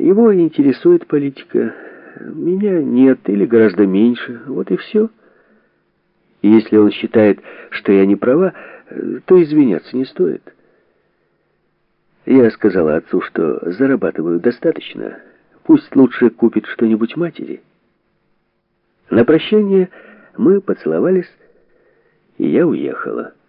Его интересует политика. Меня нет или гораздо меньше. Вот и все. И если он считает, что я не права, то извиняться не стоит. Я сказала отцу, что зарабатываю достаточно. Пусть лучше купит что-нибудь матери. На прощание мы поцеловались, и я уехала.